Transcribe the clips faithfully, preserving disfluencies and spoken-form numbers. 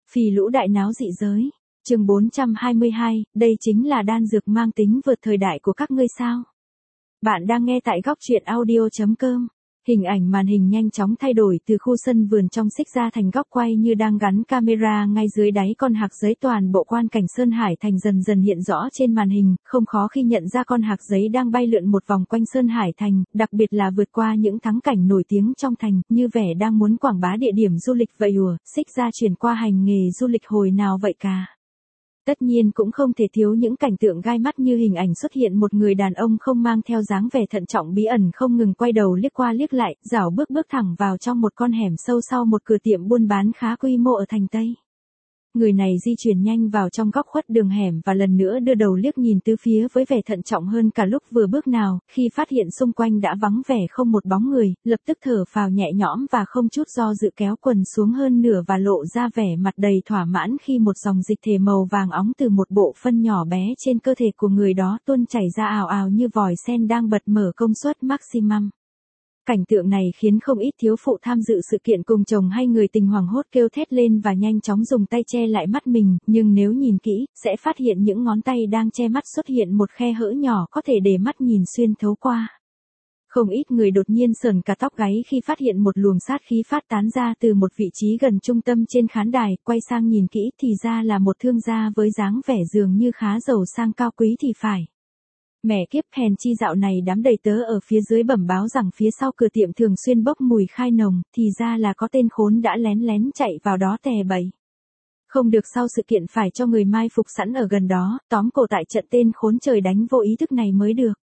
Phì lũ đại náo dị giới. Chương bốn trăm hai mươi hai, đây chính là đan dược mang tính vượt thời đại của các ngươi sao? Bạn đang nghe tại góc truyện audio chấm com. Hình ảnh màn hình nhanh chóng thay đổi từ khu sân vườn trong xích ra thành góc quay như đang gắn camera ngay dưới đáy con hạc giấy. Toàn bộ quan cảnh Sơn Hải Thành dần dần hiện rõ trên màn hình, không khó khi nhận ra con hạc giấy đang bay lượn một vòng quanh Sơn Hải Thành, đặc biệt là vượt qua những thắng cảnh nổi tiếng trong thành, như vẻ đang muốn quảng bá địa điểm du lịch vậy. Ùa, xích ra chuyển qua hành nghề du lịch hồi nào vậy cả? Tất nhiên cũng không thể thiếu những cảnh tượng gai mắt như hình ảnh xuất hiện một người đàn ông không mang theo dáng vẻ thận trọng bí ẩn không ngừng quay đầu liếc qua liếc lại, rảo bước bước thẳng vào trong một con hẻm sâu sau một cửa tiệm buôn bán khá quy mô ở thành Tây. Người này di chuyển nhanh vào trong góc khuất đường hẻm và lần nữa đưa đầu liếc nhìn tứ phía với vẻ thận trọng hơn cả lúc vừa bước nào, khi phát hiện xung quanh đã vắng vẻ không một bóng người, lập tức thở phào nhẹ nhõm và không chút do dự kéo quần xuống hơn nửa và lộ ra vẻ mặt đầy thỏa mãn khi một dòng dịch thể màu vàng óng từ một bộ phân nhỏ bé trên cơ thể của người đó tuôn chảy ra ào ào như vòi sen đang bật mở công suất maximum. Cảnh tượng này khiến không ít thiếu phụ tham dự sự kiện cùng chồng hay người tình hoảng hốt kêu thét lên và nhanh chóng dùng tay che lại mắt mình, nhưng nếu nhìn kỹ, sẽ phát hiện những ngón tay đang che mắt xuất hiện một khe hở nhỏ có thể để mắt nhìn xuyên thấu qua. Không ít người đột nhiên sởn cả tóc gáy khi phát hiện một luồng sát khí phát tán ra từ một vị trí gần trung tâm trên khán đài, quay sang nhìn kỹ thì ra là một thương gia với dáng vẻ dường như khá giàu sang cao quý thì phải. Mẹ kiếp, hèn chi dạo này đám đầy tớ ở phía dưới bẩm báo rằng phía sau cửa tiệm thường xuyên bốc mùi khai nồng, thì ra là có tên khốn đã lén lén chạy vào đó tè bậy. Không được, sau sự kiện phải cho người mai phục sẵn ở gần đó, tóm cổ tại trận tên khốn trời đánh vô ý thức này mới được.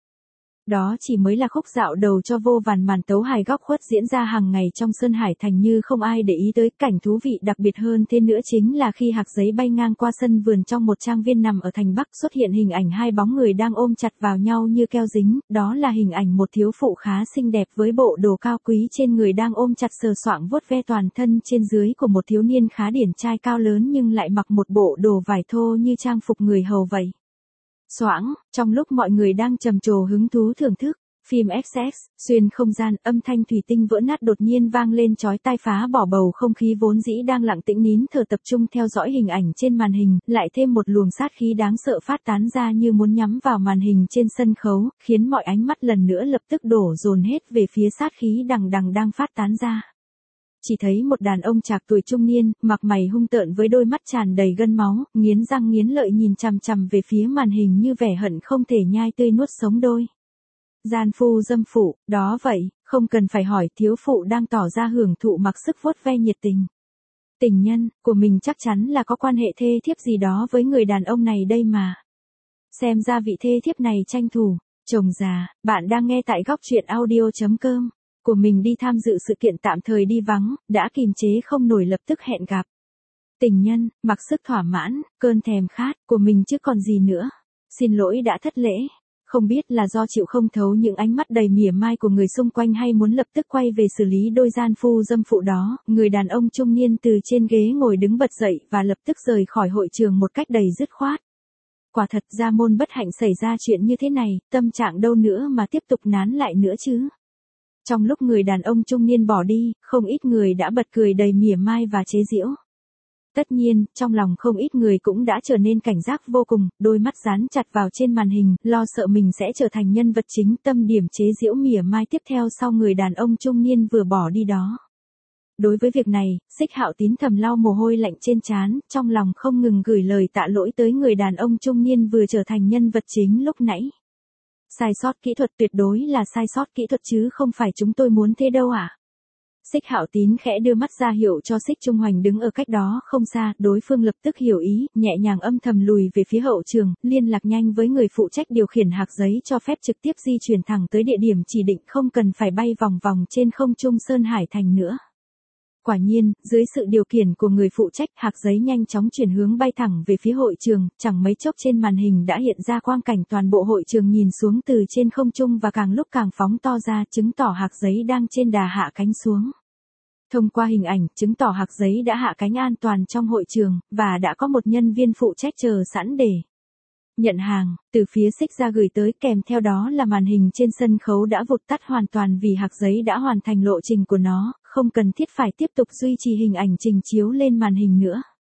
Đó chỉ mới là khúc dạo đầu cho vô vàn màn tấu hài góc khuất diễn ra hàng ngày trong Sơn Hải Thành như không ai để ý tới. Cảnh thú vị đặc biệt hơn thế nữa chính là khi hạc giấy bay ngang qua sân vườn trong một trang viên nằm ở thành Bắc, xuất hiện hình ảnh hai bóng người đang ôm chặt vào nhau như keo dính. Đó là hình ảnh một thiếu phụ khá xinh đẹp với bộ đồ cao quý trên người đang ôm chặt sờ soạng vuốt ve toàn thân trên dưới của một thiếu niên khá điển trai cao lớn nhưng lại mặc một bộ đồ vải thô như trang phục người hầu vậy. Xoảng, trong lúc mọi người đang trầm trồ hứng thú thưởng thức phim ích ích, xuyên không gian, âm thanh thủy tinh vỡ nát đột nhiên vang lên chói tai phá bỏ bầu không khí vốn dĩ đang lặng tĩnh nín thở tập trung theo dõi hình ảnh trên màn hình, lại thêm một luồng sát khí đáng sợ phát tán ra như muốn nhắm vào màn hình trên sân khấu, khiến mọi ánh mắt lần nữa lập tức đổ dồn hết về phía sát khí đằng đằng đang phát tán ra. Chỉ thấy một đàn ông trạc tuổi trung niên, mặt mày hung tợn với đôi mắt tràn đầy gân máu, nghiến răng nghiến lợi nhìn chằm chằm về phía màn hình như vẻ hận không thể nhai tươi nuốt sống đôi. Gian phu dâm phụ, đó vậy, không cần phải hỏi, thiếu phụ đang tỏ ra hưởng thụ mặc sức vuốt ve nhiệt tình. Tình nhân của mình chắc chắn là có quan hệ thê thiếp gì đó với người đàn ông này đây mà. Xem ra vị thê thiếp này tranh thủ, chồng già. Bạn đang nghe tại góc truyện audio chấm com. Của mình đi tham dự sự kiện tạm thời đi vắng, đã kìm chế không nổi lập tức hẹn gặp. Tình nhân, mặc sức thỏa mãn, cơn thèm khát của mình chứ còn gì nữa. Xin lỗi đã thất lễ. Không biết là do chịu không thấu những ánh mắt đầy mỉa mai của người xung quanh hay muốn lập tức quay về xử lý đôi gian phu dâm phụ đó, người đàn ông trung niên từ trên ghế ngồi đứng bật dậy và lập tức rời khỏi hội trường một cách đầy dứt khoát. Quả thật gia môn bất hạnh xảy ra chuyện như thế này, tâm trạng đâu nữa mà tiếp tục nán lại nữa chứ. Trong lúc người đàn ông trung niên bỏ đi, không ít người đã bật cười đầy mỉa mai và chế giễu. Tất nhiên, trong lòng không ít người cũng đã trở nên cảnh giác vô cùng, đôi mắt dán chặt vào trên màn hình, lo sợ mình sẽ trở thành nhân vật chính tâm điểm chế giễu mỉa mai tiếp theo sau người đàn ông trung niên vừa bỏ đi đó. Đối với việc này, Xích Hạo Tín thầm lau mồ hôi lạnh trên trán, trong lòng không ngừng gửi lời tạ lỗi tới người đàn ông trung niên vừa trở thành nhân vật chính lúc nãy. Sai sót kỹ thuật, tuyệt đối là sai sót kỹ thuật chứ không phải chúng tôi muốn thế đâu ạ. À? Xích Hạo Tín khẽ đưa mắt ra hiệu cho Xích Trung Hoành đứng ở cách đó không xa, đối phương lập tức hiểu ý, nhẹ nhàng âm thầm lùi về phía hậu trường, liên lạc nhanh với người phụ trách điều khiển hạc giấy cho phép trực tiếp di chuyển thẳng tới địa điểm chỉ định, không cần phải bay vòng vòng trên không trung Sơn Hải Thành nữa. Quả nhiên, dưới sự điều khiển của người phụ trách, hạc giấy nhanh chóng chuyển hướng bay thẳng về phía hội trường, chẳng mấy chốc trên màn hình đã hiện ra quang cảnh toàn bộ hội trường nhìn xuống từ trên không trung và càng lúc càng phóng to ra, chứng tỏ hạc giấy đang trên đà hạ cánh xuống. Thông qua hình ảnh, chứng tỏ hạc giấy đã hạ cánh an toàn trong hội trường, và đã có một nhân viên phụ trách chờ sẵn để nhận hàng, từ phía Xích ra gửi tới, kèm theo đó là màn hình trên sân khấu đã vụt tắt hoàn toàn vì hạc giấy đã hoàn thành lộ trình của nó, không cần thiết phải tiếp tục duy trì hình ảnh trình chiếu lên màn hình nữa.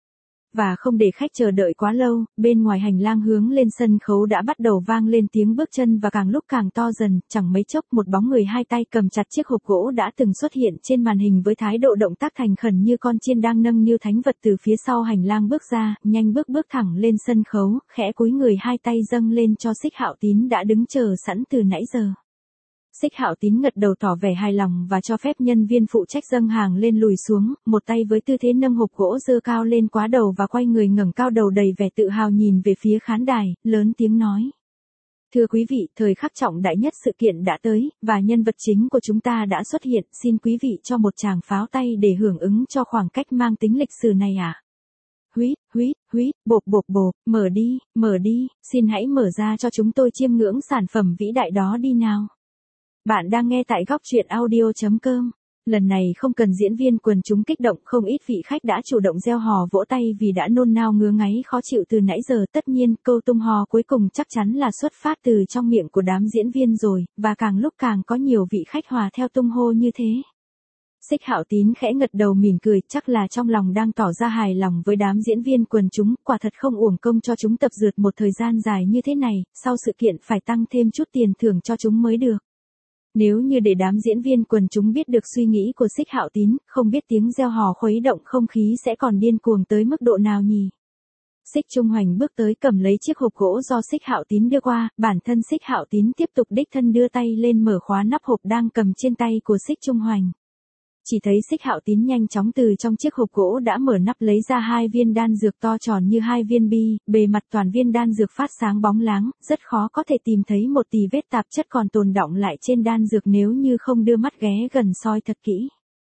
Và không để khách chờ đợi quá lâu, bên ngoài hành lang hướng lên sân khấu đã bắt đầu vang lên tiếng bước chân và càng lúc càng to dần, chẳng mấy chốc một bóng người hai tay cầm chặt chiếc hộp gỗ đã từng xuất hiện trên màn hình với thái độ động tác thành khẩn như con chiên đang nâng niu thánh vật từ phía sau hành lang bước ra, nhanh bước bước thẳng lên sân khấu, khẽ cúi người hai tay dâng lên cho Xích Hạo Tín đã đứng chờ sẵn từ nãy giờ. Xích Hạo Tín gật đầu tỏ vẻ hài lòng và cho phép nhân viên phụ trách dâng hàng lên lùi xuống, một tay với tư thế nâng hộp gỗ giơ cao lên quá đầu và quay người ngẩng cao đầu đầy vẻ tự hào nhìn về phía khán đài, lớn tiếng nói. Thưa quý vị, thời khắc trọng đại nhất sự kiện đã tới, và nhân vật chính của chúng ta đã xuất hiện, xin quý vị cho một tràng pháo tay để hưởng ứng cho khoảng cách mang tính lịch sử này ạ. À? Huýt, huýt, huýt, bộp bộp bộp, mở đi, mở đi, xin hãy mở ra cho chúng tôi chiêm ngưỡng sản phẩm vĩ đại đó đi nào. Bạn đang nghe tại góc truyện audio chấm com. Lần này không cần diễn viên quần chúng kích động, không ít vị khách đã chủ động reo hò vỗ tay vì đã nôn nao ngứa ngáy khó chịu từ nãy giờ. Tất nhiên, câu tung hò cuối cùng chắc chắn là xuất phát từ trong miệng của đám diễn viên rồi, và càng lúc càng có nhiều vị khách hòa theo tung hô như thế. Xích Hạo Tín khẽ ngật đầu mỉm cười, chắc là trong lòng đang tỏ ra hài lòng với đám diễn viên quần chúng, quả thật không uổng công cho chúng tập dượt một thời gian dài như thế này, sau sự kiện phải tăng thêm chút tiền thưởng cho chúng mới được. Nếu như để đám diễn viên quần chúng biết được suy nghĩ của Xích Hạo Tín, không biết tiếng reo hò khuấy động không khí sẽ còn điên cuồng tới mức độ nào nhỉ? Xích Trung Hoành bước tới cầm lấy chiếc hộp gỗ do Xích Hạo Tín đưa qua, bản thân Xích Hạo Tín tiếp tục đích thân đưa tay lên mở khóa nắp hộp đang cầm trên tay của Xích Trung Hoành. Chỉ thấy Xích Hạo Tín nhanh chóng từ trong chiếc hộp gỗ đã mở nắp lấy ra hai viên đan dược to tròn như hai viên bi, bề mặt toàn viên đan dược phát sáng bóng láng, rất khó có thể tìm thấy một tì vết tạp chất còn tồn đọng lại trên đan dược nếu như không đưa mắt ghé gần soi thật kỹ.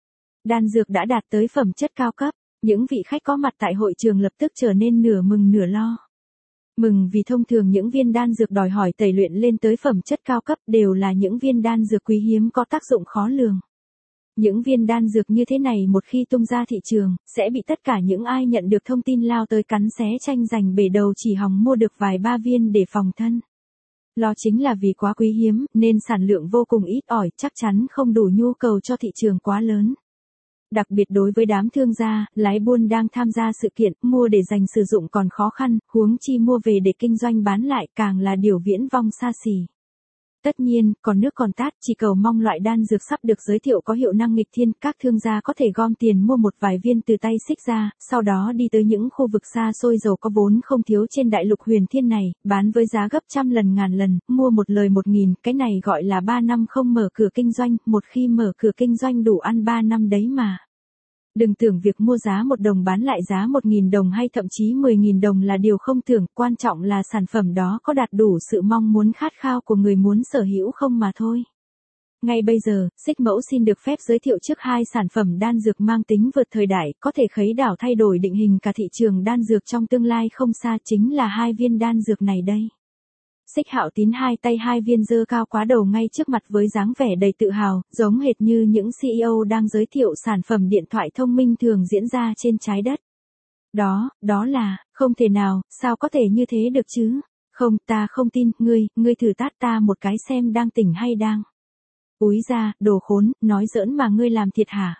Đan dược đã đạt tới phẩm chất cao cấp, những vị khách có mặt tại hội trường lập tức trở nên nửa mừng nửa lo. Mừng vì thông thường những viên đan dược đòi hỏi tẩy luyện lên tới phẩm chất cao cấp đều là những viên đan dược quý hiếm có tác dụng khó lường. Những viên đan dược như thế này một khi tung ra thị trường, sẽ bị tất cả những ai nhận được thông tin lao tới cắn xé tranh giành bể đầu chỉ hòng mua được vài ba viên để phòng thân. Lo chính là vì quá quý hiếm, nên sản lượng vô cùng ít ỏi, chắc chắn không đủ nhu cầu cho thị trường quá lớn. Đặc biệt đối với đám thương gia, lái buôn đang tham gia sự kiện, mua để dành sử dụng còn khó khăn, huống chi mua về để kinh doanh bán lại càng là điều viễn vông xa xỉ. Tất nhiên, còn nước còn tát, chỉ cầu mong loại đan dược sắp được giới thiệu có hiệu năng nghịch thiên, các thương gia có thể gom tiền mua một vài viên từ tay Xích ra, sau đó đi tới những khu vực xa xôi giàu có vốn không thiếu trên đại lục huyền thiên này, bán với giá gấp trăm lần ngàn lần, mua một lời một nghìn, cái này gọi là ba năm không mở cửa kinh doanh, một khi mở cửa kinh doanh đủ ăn ba năm đấy mà. Đừng tưởng việc mua giá một đồng bán lại giá một nghìn đồng hay thậm chí mười nghìn đồng là điều không tưởng, quan trọng là sản phẩm đó có đạt đủ sự mong muốn khát khao của người muốn sở hữu không mà thôi. Ngay bây giờ, Xích Mẫu xin được phép giới thiệu trước hai sản phẩm đan dược mang tính vượt thời đại, có thể khuấy đảo thay đổi định hình cả thị trường đan dược trong tương lai không xa, chính là hai viên đan dược này đây. Xích Hạo Tín hai tay hai viên giơ cao quá đầu ngay trước mặt với dáng vẻ đầy tự hào, giống hệt như những xê e ô đang giới thiệu sản phẩm điện thoại thông minh thường diễn ra trên trái đất. Đó, đó là, không thể nào, sao có thể như thế được chứ? Không, ta không tin, ngươi, ngươi thử tát ta một cái xem đang tỉnh hay đang. Úi ra, đồ khốn, nói giỡn mà ngươi làm thiệt hả?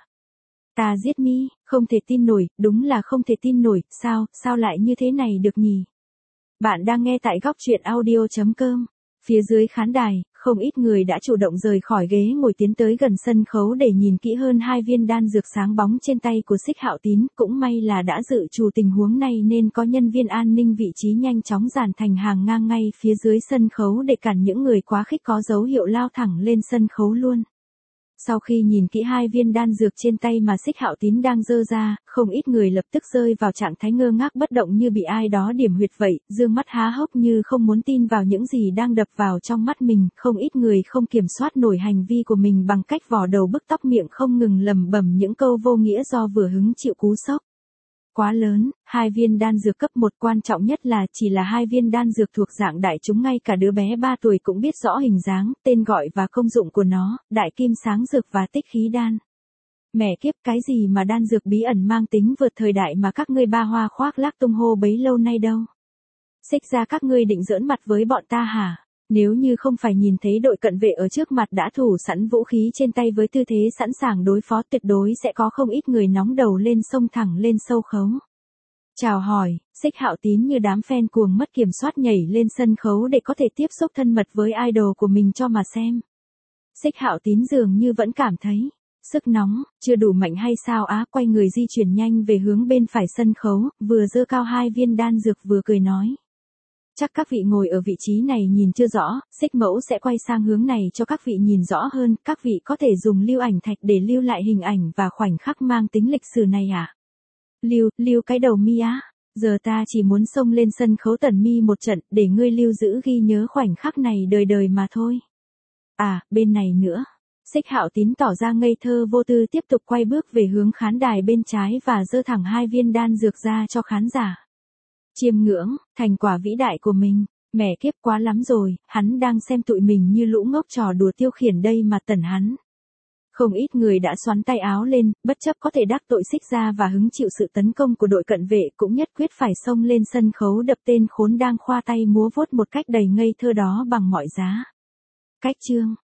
Ta giết mi, không thể tin nổi, đúng là không thể tin nổi, sao, sao lại như thế này được nhỉ? Bạn đang nghe tại góc truyện audio chấm com. Phía dưới khán đài, không ít người đã chủ động rời khỏi ghế ngồi tiến tới gần sân khấu để nhìn kỹ hơn hai viên đan dược sáng bóng trên tay của Xích Hạo Tín. Cũng may là đã dự trù tình huống này nên có nhân viên an ninh vị trí nhanh chóng dàn thành hàng ngang ngay phía dưới sân khấu để cản những người quá khích có dấu hiệu lao thẳng lên sân khấu luôn. Sau khi nhìn kỹ hai viên đan dược trên tay mà Xích Hạo Tín đang giơ ra, không ít người lập tức rơi vào trạng thái ngơ ngác bất động như bị ai đó điểm huyệt vậy, dương mắt há hốc như không muốn tin vào những gì đang đập vào trong mắt mình, không ít người không kiểm soát nổi hành vi của mình bằng cách vò đầu bứt tóc, miệng không ngừng lẩm bẩm những câu vô nghĩa do vừa hứng chịu cú sốc quá lớn. Hai viên đan dược cấp một, quan trọng nhất là chỉ là hai viên đan dược thuộc dạng đại chúng, ngay cả đứa bé ba tuổi cũng biết rõ hình dáng, tên gọi và công dụng của nó, đại kim sáng dược và tích khí đan. Mẹ kiếp, cái gì mà đan dược bí ẩn mang tính vượt thời đại mà các ngươi ba hoa khoác lác tung hô bấy lâu nay đâu? Xích ra, các ngươi định giỡn mặt với bọn ta hả? Nếu như không phải nhìn thấy đội cận vệ ở trước mặt đã thủ sẵn vũ khí trên tay với tư thế sẵn sàng đối phó, tuyệt đối sẽ có không ít người nóng đầu lên xông thẳng lên sâu khấu. Chào hỏi, Xích Hạo Tín như đám fan cuồng mất kiểm soát nhảy lên sân khấu để có thể tiếp xúc thân mật với idol của mình cho mà xem. Xích Hạo Tín dường như vẫn cảm thấy sức nóng chưa đủ mạnh hay sao á, quay người di chuyển nhanh về hướng bên phải sân khấu, vừa giơ cao hai viên đan dược vừa cười nói. Chắc các vị ngồi ở vị trí này nhìn chưa rõ, Xích Mẫu sẽ quay sang hướng này cho các vị nhìn rõ hơn, các vị có thể dùng lưu ảnh thạch để lưu lại hình ảnh và khoảnh khắc mang tính lịch sử này à? Lưu, lưu cái đầu mi á, giờ ta chỉ muốn xông lên sân khấu tẩn mi một trận để ngươi lưu giữ ghi nhớ khoảnh khắc này đời đời mà thôi. À, bên này nữa. Xích Hạo Tín tỏ ra ngây thơ vô tư tiếp tục quay bước về hướng khán đài bên trái và giơ thẳng hai viên đan dược ra cho khán giả. Chiêm ngưỡng, thành quả vĩ đại của mình, mẹ kiếp quá lắm rồi, hắn đang xem tụi mình như lũ ngốc trò đùa tiêu khiển đây mà tẩn hắn. Không ít người đã xoắn tay áo lên, bất chấp có thể đắc tội Xích ra và hứng chịu sự tấn công của đội cận vệ cũng nhất quyết phải xông lên sân khấu đập tên khốn đang khoa tay múa vuốt một cách đầy ngây thơ đó bằng mọi giá. Cách chương